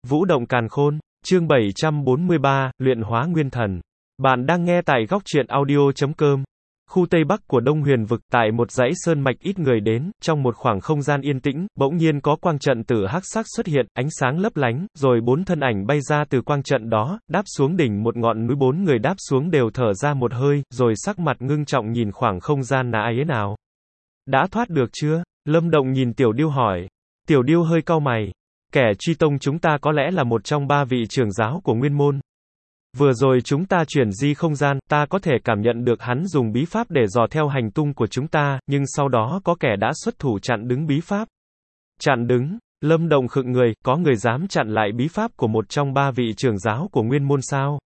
Vũ động càn khôn, chương 743, luyện hóa nguyên thần. Bạn đang nghe tại góc truyện audio.com. Khu Tây Bắc của Đông Huyền Vực, tại một dãy sơn mạch ít người đến, trong một khoảng không gian yên tĩnh, bỗng nhiên có quang trận tử hắc sắc xuất hiện, ánh sáng lấp lánh, rồi 4 thân ảnh bay ra từ quang trận đó, đáp xuống đỉnh một ngọn núi. 4 người đáp xuống đều thở ra một hơi, rồi sắc mặt ngưng trọng nhìn khoảng không gian ấy nào. Đã thoát được chưa? Lâm Động nhìn Tiểu Điêu hỏi. Tiểu Điêu hơi cau mày. Kẻ truy tông chúng ta có lẽ là một trong 3 vị trưởng giáo của Nguyên Môn. Vừa rồi chúng ta chuyển di không gian, ta có thể cảm nhận được hắn dùng bí pháp để dò theo hành tung của chúng ta, nhưng sau đó có kẻ đã xuất thủ chặn đứng bí pháp. Chặn đứng? Lâm Động khựng người, có người dám chặn lại bí pháp của một trong 3 vị trưởng giáo của Nguyên Môn sao?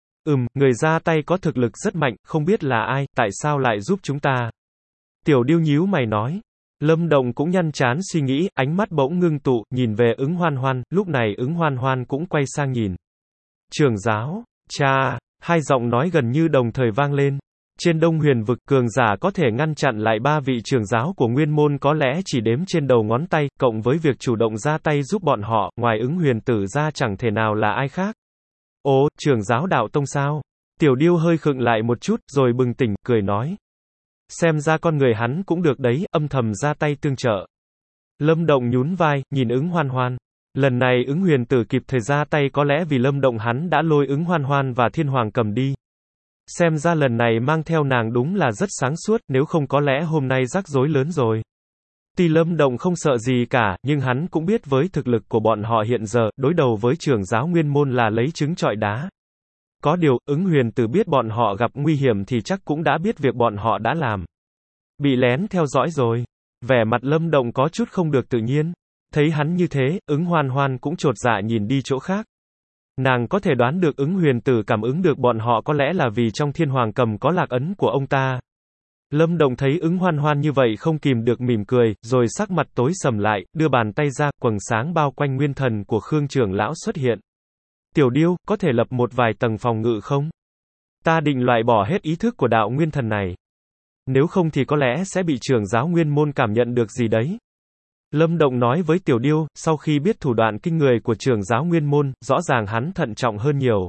Người ra tay có thực lực rất mạnh, không biết là ai, tại sao lại giúp chúng ta? Tiểu Điêu nhíu mày nói. Lâm Động cũng nhăn trán suy nghĩ, ánh mắt bỗng ngưng tụ, nhìn về Ứng Hoan Hoan, lúc này Ứng Hoan Hoan cũng quay sang nhìn. Trưởng giáo, cha, hai giọng nói gần như đồng thời vang lên. Trên Đông Huyền Vực, cường giả có thể ngăn chặn lại 3 vị trưởng giáo của Nguyên Môn có lẽ chỉ đếm trên đầu ngón tay, cộng với việc chủ động ra tay giúp bọn họ, ngoài Ứng Huyền Tử ra chẳng thể nào là ai khác. Ồ, trưởng giáo đạo tông sao? Tiểu Điêu hơi khựng lại một chút, rồi bừng tỉnh, cười nói. Xem ra con người hắn cũng được đấy, âm thầm ra tay tương trợ. Lâm Động nhún vai, nhìn Ứng Hoan Hoan. Lần này Ứng Huyền Tử kịp thời ra tay có lẽ vì Lâm Động hắn đã lôi Ứng Hoan Hoan và Thiên Hoàng cầm đi. Xem ra lần này mang theo nàng đúng là rất sáng suốt, nếu không có lẽ hôm nay rắc rối lớn rồi. Tuy Lâm Động không sợ gì cả, nhưng hắn cũng biết với thực lực của bọn họ hiện giờ, đối đầu với trưởng giáo Nguyên Môn là lấy trứng trọi đá. Có điều, Ứng Huyền Tử biết bọn họ gặp nguy hiểm thì chắc cũng đã biết việc bọn họ đã làm. Bị lén theo dõi rồi. Vẻ mặt Lâm Động có chút không được tự nhiên. Thấy hắn như thế, Ứng Hoan Hoan cũng chột dạ nhìn đi chỗ khác. Nàng có thể đoán được Ứng Huyền Tử cảm ứng được bọn họ có lẽ là vì trong Thiên Hoàng cầm có lạc ấn của ông ta. Lâm Động thấy Ứng Hoan Hoan như vậy không kìm được mỉm cười, rồi sắc mặt tối sầm lại, đưa bàn tay ra, quầng sáng bao quanh nguyên thần của Khương trưởng lão xuất hiện. Tiểu Điêu, có thể lập một vài tầng phòng ngự không? Ta định loại bỏ hết ý thức của đạo nguyên thần này. Nếu không thì có lẽ sẽ bị trưởng giáo Nguyên Môn cảm nhận được gì đấy. Lâm Động nói với Tiểu Điêu, sau khi biết thủ đoạn kinh người của trưởng giáo Nguyên Môn, rõ ràng hắn thận trọng hơn nhiều.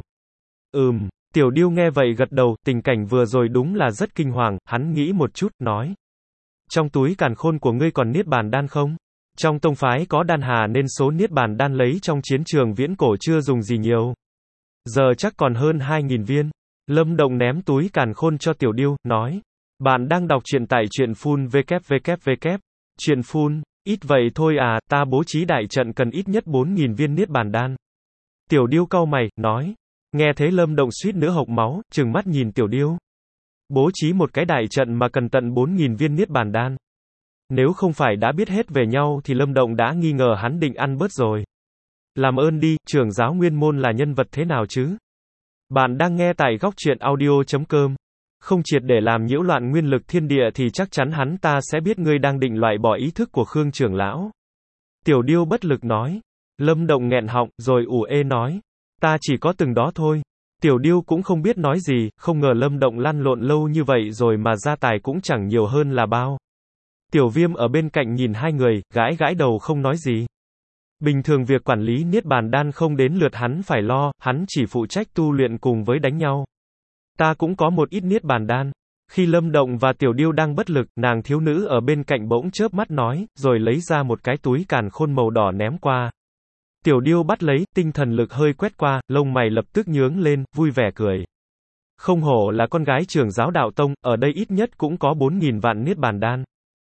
Tiểu Điêu nghe vậy gật đầu, tình cảnh vừa rồi đúng là rất kinh hoàng, hắn nghĩ một chút, nói. Trong túi càn khôn của ngươi còn niết bàn đan không? Trong tông phái có đan hà nên số niết bàn đan lấy trong chiến trường viễn cổ chưa dùng gì nhiều. Giờ chắc còn hơn 2.000 viên. Lâm Động ném túi càn khôn cho Tiểu Điêu, nói. Bạn đang đọc truyện tại truyện phun www. Truyện phun, ít vậy thôi à, ta bố trí đại trận cần ít nhất 4.000 viên niết bàn đan. Tiểu Điêu cau mày, nói. Nghe thấy Lâm Động suýt nữa hộc máu, trừng mắt nhìn Tiểu Điêu. Bố trí một cái đại trận mà cần tận 4.000 viên niết bàn đan. Nếu không phải đã biết hết về nhau thì Lâm Động đã nghi ngờ hắn định ăn bớt rồi. Làm ơn đi, trưởng giáo Nguyên Môn là nhân vật thế nào chứ? Bạn đang nghe tại góc truyện audio.com. Không triệt để làm nhiễu loạn nguyên lực thiên địa thì chắc chắn hắn ta sẽ biết ngươi đang định loại bỏ ý thức của Khương trưởng lão. Tiểu Điêu bất lực nói. Lâm Động nghẹn họng, rồi ủ ê nói. Ta chỉ có từng đó thôi. Tiểu Điêu cũng không biết nói gì, không ngờ Lâm Động lăn lộn lâu như vậy rồi mà gia tài cũng chẳng nhiều hơn là bao. Tiểu Viêm ở bên cạnh nhìn hai người, gãi gãi đầu không nói gì. Bình thường việc quản lý niết bàn đan không đến lượt hắn phải lo, hắn chỉ phụ trách tu luyện cùng với đánh nhau. Ta cũng có một ít niết bàn đan. Khi Lâm Động và Tiểu Điêu đang bất lực, nàng thiếu nữ ở bên cạnh bỗng chớp mắt nói, rồi lấy ra một cái túi càn khôn màu đỏ ném qua. Tiểu Điêu bắt lấy, tinh thần lực hơi quét qua, lông mày lập tức nhướng lên, vui vẻ cười. Không hổ là con gái trưởng giáo đạo tông, ở đây ít nhất cũng có 4.000 vạn niết bàn đan.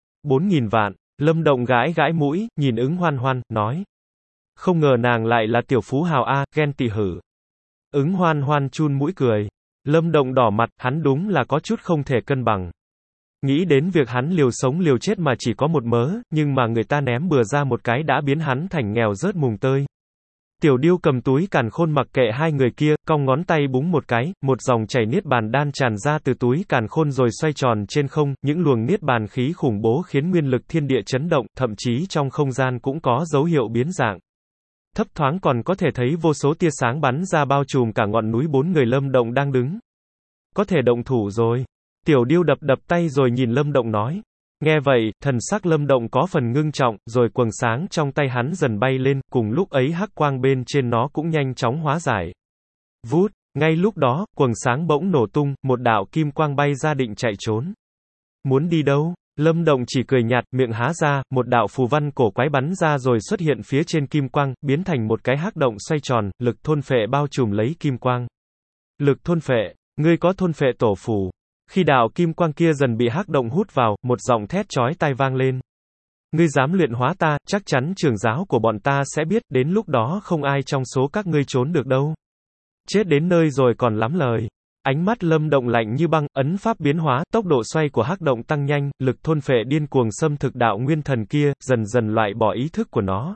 4.000 vạn, Lâm Động gãi gãi mũi, nhìn Ứng Hoan Hoan, nói. Không ngờ nàng lại là tiểu phú hào a, ghen tị hử. Ứng Hoan Hoan chun mũi cười. Lâm Động đỏ mặt, hắn đúng là có chút không thể cân bằng. Nghĩ đến việc hắn liều sống liều chết mà chỉ có một mớ, nhưng mà người ta ném bừa ra một cái đã biến hắn thành nghèo rớt mùng tơi. Tiểu Điêu cầm túi càn khôn mặc kệ hai người kia, cong ngón tay búng một cái, một dòng chảy niết bàn đan tràn ra từ túi càn khôn rồi xoay tròn trên không, những luồng niết bàn khí khủng bố khiến nguyên lực thiên địa chấn động, thậm chí trong không gian cũng có dấu hiệu biến dạng. Thấp thoáng còn có thể thấy vô số tia sáng bắn ra bao trùm cả ngọn núi. 4 người Lâm Động đang đứng. Có thể động thủ rồi. Tiểu Điêu đập đập tay rồi nhìn Lâm Động nói. Nghe vậy, thần sắc Lâm Động có phần ngưng trọng, rồi quầng sáng trong tay hắn dần bay lên, cùng lúc ấy hắc quang bên trên nó cũng nhanh chóng hóa giải. Vút, ngay lúc đó, quầng sáng bỗng nổ tung, một đạo kim quang bay ra định chạy trốn. Muốn đi đâu? Lâm Động chỉ cười nhạt, miệng há ra, một đạo phù văn cổ quái bắn ra rồi xuất hiện phía trên kim quang, biến thành một cái hắc động xoay tròn, lực thôn phệ bao trùm lấy kim quang. Lực thôn phệ, ngươi có thôn phệ tổ phù. Khi đạo kim quang kia dần bị hắc động hút vào, một giọng thét chói tai vang lên. Ngươi dám luyện hóa ta, chắc chắn trưởng giáo của bọn ta sẽ biết, đến lúc đó không ai trong số các ngươi trốn được đâu. Chết đến nơi rồi còn lắm lời. Ánh mắt Lâm Động lạnh như băng, ấn pháp biến hóa, tốc độ xoay của hắc động tăng nhanh, lực thôn phệ điên cuồng xâm thực đạo nguyên thần kia, dần dần loại bỏ ý thức của nó.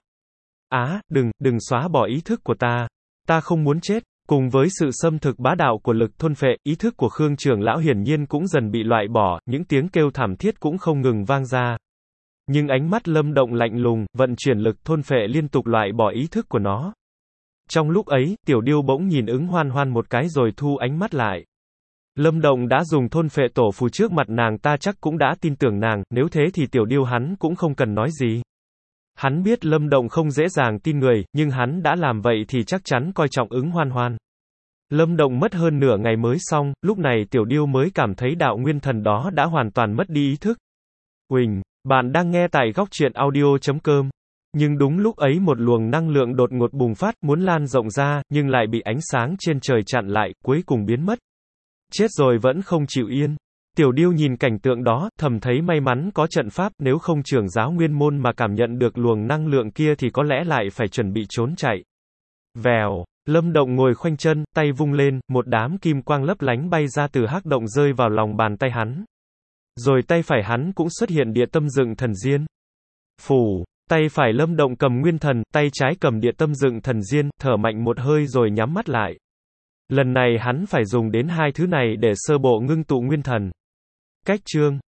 Đừng xóa bỏ ý thức của ta. Ta không muốn chết. Cùng với sự xâm thực bá đạo của lực thôn phệ, ý thức của Khương trưởng lão hiển nhiên cũng dần bị loại bỏ, những tiếng kêu thảm thiết cũng không ngừng vang ra. Nhưng ánh mắt Lâm Động lạnh lùng, vận chuyển lực thôn phệ liên tục loại bỏ ý thức của nó. Trong lúc ấy, Tiểu Điêu bỗng nhìn Ứng Hoan Hoan một cái rồi thu ánh mắt lại. Lâm Động đã dùng thôn phệ tổ phù trước mặt nàng, ta chắc cũng đã tin tưởng nàng, nếu thế thì Tiểu Điêu hắn cũng không cần nói gì. Hắn biết Lâm Động không dễ dàng tin người, nhưng hắn đã làm vậy thì chắc chắn coi trọng Ứng Hoan Hoan. Lâm Động mất hơn nửa ngày mới xong, lúc này Tiểu Điêu mới cảm thấy đạo nguyên thần đó đã hoàn toàn mất đi ý thức. Uỳnh, bạn đang nghe tại góc truyện audio.com. Nhưng đúng lúc ấy một luồng năng lượng đột ngột bùng phát, muốn lan rộng ra, nhưng lại bị ánh sáng trên trời chặn lại, cuối cùng biến mất. Chết rồi vẫn không chịu yên. Tiểu Điêu nhìn cảnh tượng đó, thầm thấy may mắn có trận pháp, nếu không trưởng giáo nguyên môn mà cảm nhận được luồng năng lượng kia thì có lẽ lại phải chuẩn bị trốn chạy. Vèo, Lâm Động ngồi khoanh chân, tay vung lên, một đám kim quang lấp lánh bay ra từ hắc động rơi vào lòng bàn tay hắn. Rồi tay phải hắn cũng xuất hiện địa tâm dựng thần diên. Phù, tay phải Lâm Động cầm nguyên thần, tay trái cầm địa tâm dựng thần diên, thở mạnh một hơi rồi nhắm mắt lại. Lần này hắn phải dùng đến hai thứ này để sơ bộ ngưng tụ nguyên thần. Cách chương